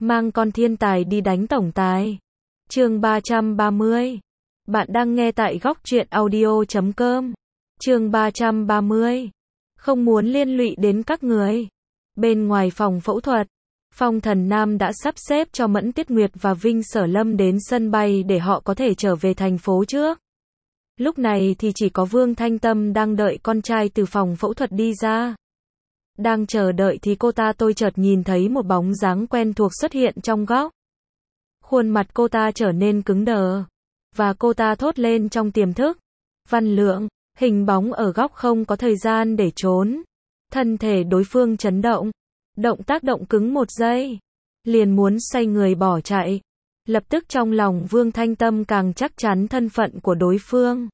Mang con thiên tài đi đánh tổng tài. Chương 330. Bạn đang nghe tại góc truyện audio.com. Chương 330. Không muốn liên lụy đến các người. Bên ngoài phòng phẫu thuật, Phong Thần Nam đã sắp xếp cho Mẫn Tiết Nguyệt và Vinh Sở Lâm đến sân bay để họ có thể trở về thành phố trước. Lúc này thì chỉ có Vương Thanh Tâm đang đợi con trai từ phòng phẫu thuật đi ra. Đang chờ đợi thì tôi chợt nhìn thấy một bóng dáng quen thuộc xuất hiện trong góc. Khuôn mặt cô ta trở nên cứng đờ, và cô ta thốt lên trong tiềm thức. Văn Lượng, hình bóng ở góc không có thời gian để trốn. Thân thể đối phương chấn động. Động tác động cứng một giây. Liền muốn xoay người bỏ chạy. Lập tức trong lòng Vương Thanh Tâm càng chắc chắn thân phận của đối phương.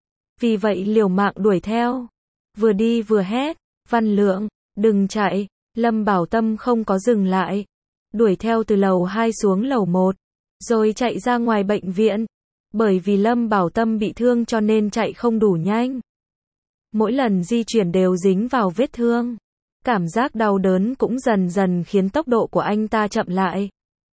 Vì vậy liều mạng đuổi theo. Vừa đi vừa hét, Văn Lượng, đừng chạy. Lâm Bảo Tâm không có dừng lại. Đuổi theo từ lầu 2 xuống lầu 1. Rồi chạy ra ngoài bệnh viện. Bởi vì Lâm Bảo Tâm bị thương cho nên chạy không đủ nhanh. Mỗi lần di chuyển đều dính vào vết thương. Cảm giác đau đớn cũng dần dần khiến tốc độ của anh ta chậm lại.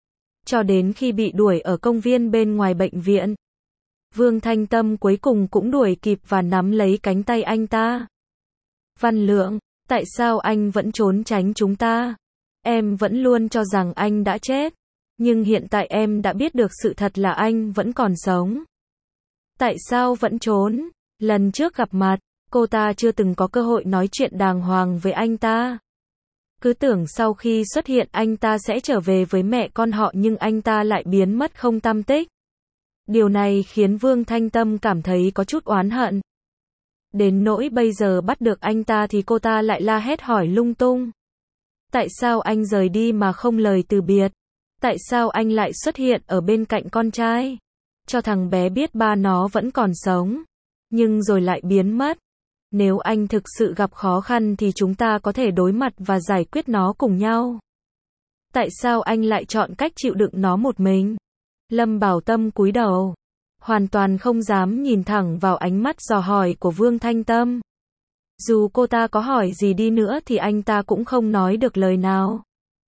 Cho đến khi bị đuổi ở công viên bên ngoài bệnh viện. Vương Thanh Tâm cuối cùng cũng đuổi kịp và nắm lấy cánh tay anh ta. Văn Lượng, tại sao anh vẫn trốn tránh chúng ta? Em vẫn luôn cho rằng anh đã chết. Nhưng hiện tại em đã biết được sự thật là anh vẫn còn sống. Tại sao vẫn trốn? Lần trước gặp mặt, cô ta chưa từng có cơ hội nói chuyện đàng hoàng với anh ta. Cứ tưởng sau khi xuất hiện anh ta sẽ trở về với mẹ con họ nhưng anh ta lại biến mất không tăm tích. Điều này khiến Vương Thanh Tâm cảm thấy có chút oán hận. Đến nỗi bây giờ bắt được anh ta thì cô ta lại la hét hỏi lung tung. Tại sao anh rời đi mà không lời từ biệt? Tại sao anh lại xuất hiện ở bên cạnh con trai? Cho thằng bé biết ba nó vẫn còn sống. Nhưng rồi lại biến mất. Nếu anh thực sự gặp khó khăn thì chúng ta có thể đối mặt và giải quyết nó cùng nhau. Tại sao anh lại chọn cách chịu đựng nó một mình? Lâm Bảo Tâm cúi đầu. Hoàn toàn không dám nhìn thẳng vào ánh mắt dò hỏi của Vương Thanh Tâm. Dù cô ta có hỏi gì đi nữa thì anh ta cũng không nói được lời nào.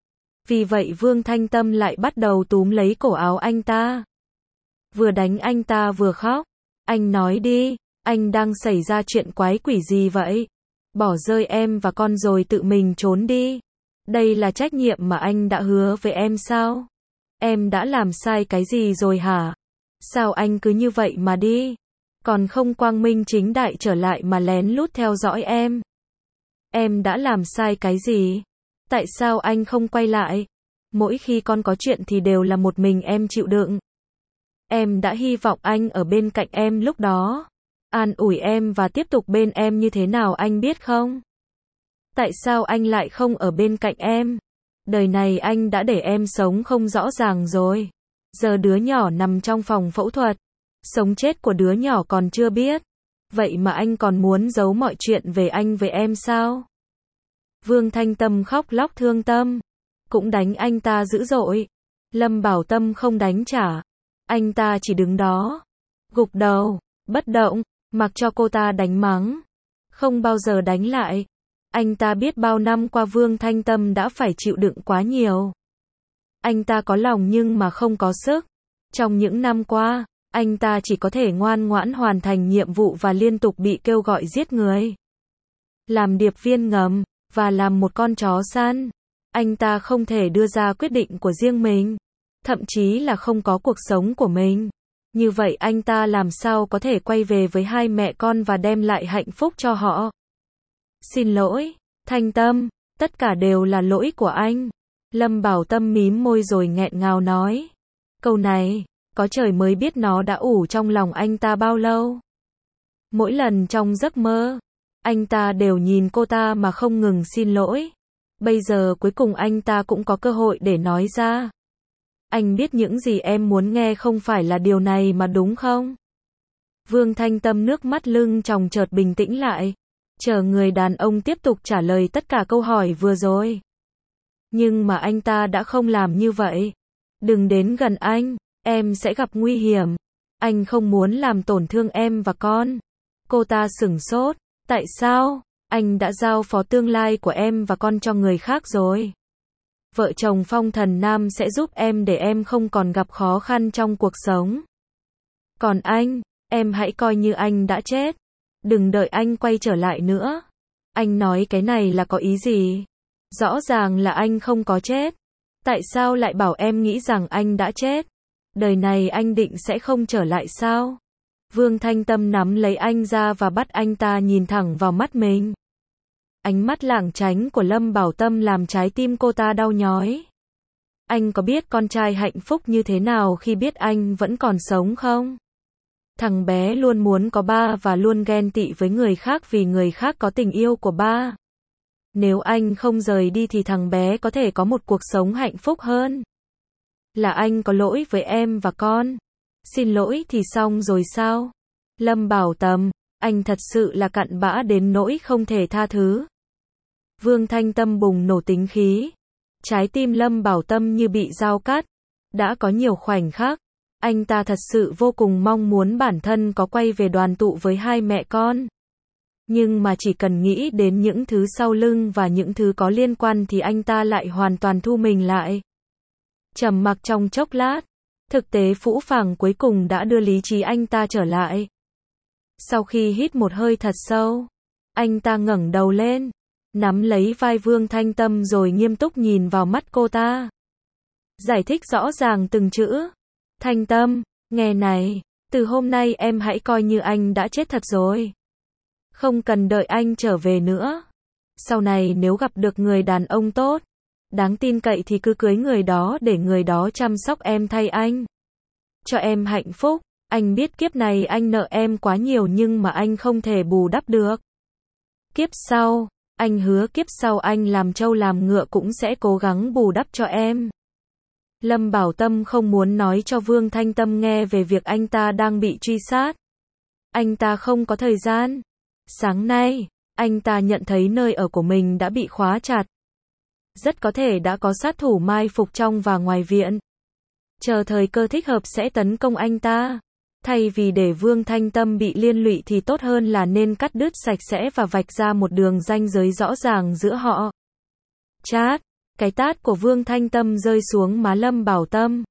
Vì vậy Vương Thanh Tâm lại bắt đầu túm lấy cổ áo anh ta. Vừa đánh anh ta vừa khóc. Anh nói đi, anh đang xảy ra chuyện quái quỷ gì vậy? Bỏ rơi em và con rồi tự mình trốn đi. Đây là trách nhiệm mà anh đã hứa với em sao? Em đã làm sai cái gì rồi hả? Sao anh cứ như vậy mà đi? Còn không quang minh chính đại trở lại mà lén lút theo dõi em? Em đã làm sai cái gì? Tại sao anh không quay lại? Mỗi khi con có chuyện thì đều là một mình em chịu đựng. Em đã hy vọng anh ở bên cạnh em lúc đó. An ủi em và tiếp tục bên em như thế nào anh biết không? Tại sao anh lại không ở bên cạnh em? Đời này anh đã để em sống không rõ ràng rồi. Giờ đứa nhỏ nằm trong phòng phẫu thuật. Sống chết của đứa nhỏ còn chưa biết. Vậy mà anh còn muốn giấu mọi chuyện về anh với em sao? Vương Thanh Tâm khóc lóc thương tâm. Cũng đánh anh ta dữ dội. Lâm Bảo Tâm không đánh trả. Anh ta chỉ đứng đó. Gục đầu, bất động, mặc cho cô ta đánh mắng. Không bao giờ đánh lại. Anh ta biết bao năm qua Vương Thanh Tâm đã phải chịu đựng quá nhiều. Anh ta có lòng nhưng mà không có sức. Trong những năm qua, anh ta chỉ có thể ngoan ngoãn hoàn thành nhiệm vụ và liên tục bị kêu gọi giết người. Làm điệp viên ngầm, và làm một con chó săn. Anh ta không thể đưa ra quyết định của riêng mình. Thậm chí là không có cuộc sống của mình. Như vậy anh ta làm sao có thể quay về với hai mẹ con và đem lại hạnh phúc cho họ? Xin lỗi, Thanh Tâm, tất cả đều là lỗi của anh. Lâm Bảo Tâm mím môi rồi nghẹn ngào nói. Câu này, có trời mới biết nó đã ủ trong lòng anh ta bao lâu. Mỗi lần trong giấc mơ, anh ta đều nhìn cô ta mà không ngừng xin lỗi. Bây giờ cuối cùng anh ta cũng có cơ hội để nói ra. Anh biết những gì em muốn nghe không phải là điều này mà đúng không? Vương Thanh Tâm nước mắt lưng tròng chợt bình tĩnh lại. Chờ người đàn ông tiếp tục trả lời tất cả câu hỏi vừa rồi. Nhưng mà anh ta đã không làm như vậy. Đừng đến gần anh, em sẽ gặp nguy hiểm. Anh không muốn làm tổn thương em và con. Cô ta sửng sốt. Tại sao? Anh đã giao phó tương lai của em và con cho người khác rồi. Vợ chồng Phong Thần Nam sẽ giúp em để em không còn gặp khó khăn trong cuộc sống. Còn anh, em hãy coi như anh đã chết. Đừng đợi anh quay trở lại nữa. Anh nói cái này là có ý gì? Rõ ràng là anh không có chết. Tại sao lại bảo em nghĩ rằng anh đã chết? Đời này anh định sẽ không trở lại sao? Vương Thanh Tâm nắm lấy anh ra và bắt anh ta nhìn thẳng vào mắt mình. Ánh mắt lảng tránh của Lâm Bảo Tâm làm trái tim cô ta đau nhói. Anh có biết con trai hạnh phúc như thế nào khi biết anh vẫn còn sống không? Thằng bé luôn muốn có ba và luôn ghen tị với người khác vì người khác có tình yêu của ba. Nếu anh không rời đi thì thằng bé có thể có một cuộc sống hạnh phúc hơn. Là anh có lỗi với em và con. Xin lỗi thì xong rồi sao? Lâm Bảo Tâm, anh thật sự là cặn bã đến nỗi không thể tha thứ. Vương Thanh Tâm bùng nổ tính khí. Trái tim Lâm Bảo Tâm như bị dao cắt. Đã có nhiều khoảnh khắc, anh ta thật sự vô cùng mong muốn bản thân có quay về đoàn tụ với hai mẹ con. Nhưng mà chỉ cần nghĩ đến những thứ sau lưng và những thứ có liên quan thì anh ta lại hoàn toàn thu mình lại. Trầm mặc trong chốc lát, thực tế phũ phàng cuối cùng đã đưa lý trí anh ta trở lại. Sau khi hít một hơi thật sâu, anh ta ngẩng đầu lên, nắm lấy vai Vương Thanh Tâm rồi nghiêm túc nhìn vào mắt cô ta. Giải thích rõ ràng từng chữ. Thanh Tâm, nghe này, từ hôm nay em hãy coi như anh đã chết thật rồi. Không cần đợi anh trở về nữa. Sau này nếu gặp được người đàn ông tốt, đáng tin cậy thì cứ cưới người đó để người đó chăm sóc em thay anh. Cho em hạnh phúc. Anh biết kiếp này anh nợ em quá nhiều nhưng mà anh không thể bù đắp được. Kiếp sau, anh hứa kiếp sau anh làm trâu làm ngựa cũng sẽ cố gắng bù đắp cho em. Lâm Bảo Tâm không muốn nói cho Vương Thanh Tâm nghe về việc anh ta đang bị truy sát. Anh ta không có thời gian. Sáng nay, anh ta nhận thấy nơi ở của mình đã bị khóa chặt. Rất có thể đã có sát thủ mai phục trong và ngoài viện. Chờ thời cơ thích hợp sẽ tấn công anh ta. Thay vì để Vương Thanh Tâm bị liên lụy thì tốt hơn là nên cắt đứt sạch sẽ và vạch ra một đường ranh giới rõ ràng giữa họ. Chát, cái tát của Vương Thanh Tâm rơi xuống má Lâm Bảo Tâm.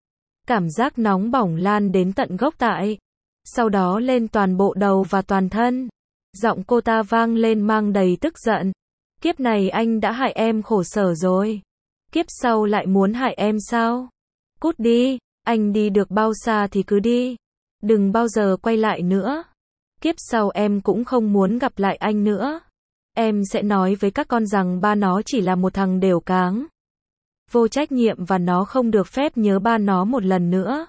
Cảm giác nóng bỏng lan đến tận gốc tại. Sau đó lên toàn bộ đầu và toàn thân. Giọng cô ta vang lên mang đầy tức giận. Kiếp này anh đã hại em khổ sở rồi. Kiếp sau lại muốn hại em sao? Cút đi, anh đi được bao xa thì cứ đi. Đừng bao giờ quay lại nữa. Kiếp sau em cũng không muốn gặp lại anh nữa. Em sẽ nói với các con rằng ba nó chỉ là một thằng đều cáng. Vô trách nhiệm và nó không được phép nhớ ba nó một lần nữa.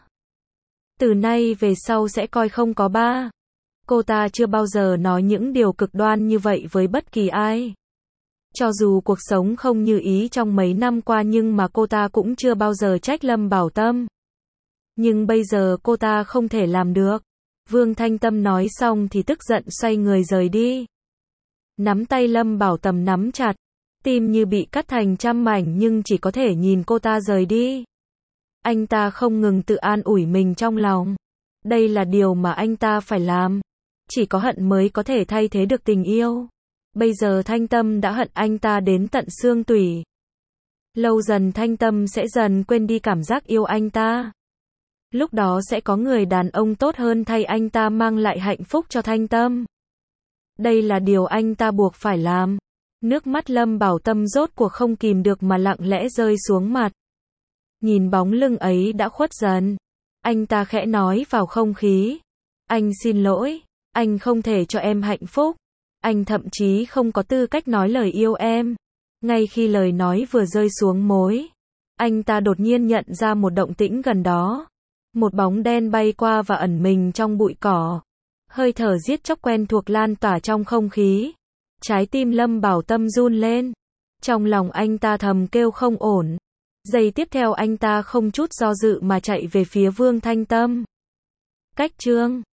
Từ nay về sau sẽ coi không có ba. Cô ta chưa bao giờ nói những điều cực đoan như vậy với bất kỳ ai. Cho dù cuộc sống không như ý trong mấy năm qua nhưng mà cô ta cũng chưa bao giờ trách Lâm Bảo Tâm. Nhưng bây giờ cô ta không thể làm được. Vương Thanh Tâm nói xong thì tức giận xoay người rời đi. Nắm tay Lâm Bảo Tâm nắm chặt. Tim như bị cắt thành trăm mảnh nhưng chỉ có thể nhìn cô ta rời đi. Anh ta không ngừng tự an ủi mình trong lòng. Đây là điều mà anh ta phải làm. Chỉ có hận mới có thể thay thế được tình yêu. Bây giờ Thanh Tâm đã hận anh ta đến tận xương tủy. Lâu dần Thanh Tâm sẽ dần quên đi cảm giác yêu anh ta. Lúc đó sẽ có người đàn ông tốt hơn thay anh ta mang lại hạnh phúc cho Thanh Tâm. Đây là điều anh ta buộc phải làm. Nước mắt Lâm Bảo Tâm rốt cuộc không kìm được mà lặng lẽ rơi xuống mặt. Nhìn bóng lưng ấy đã khuất dần. Anh ta khẽ nói vào không khí. Anh xin lỗi. Anh không thể cho em hạnh phúc. Anh thậm chí không có tư cách nói lời yêu em. Ngay khi lời nói vừa rơi xuống môi, anh ta đột nhiên nhận ra một động tĩnh gần đó. Một bóng đen bay qua và ẩn mình trong bụi cỏ. Hơi thở giết chóc quen thuộc lan tỏa trong không khí. Trái tim Lâm Bảo Tâm run lên. Trong lòng anh ta thầm kêu không ổn. Giây tiếp theo anh ta không chút do dự mà chạy về phía Vương Thanh Tâm. Cách chương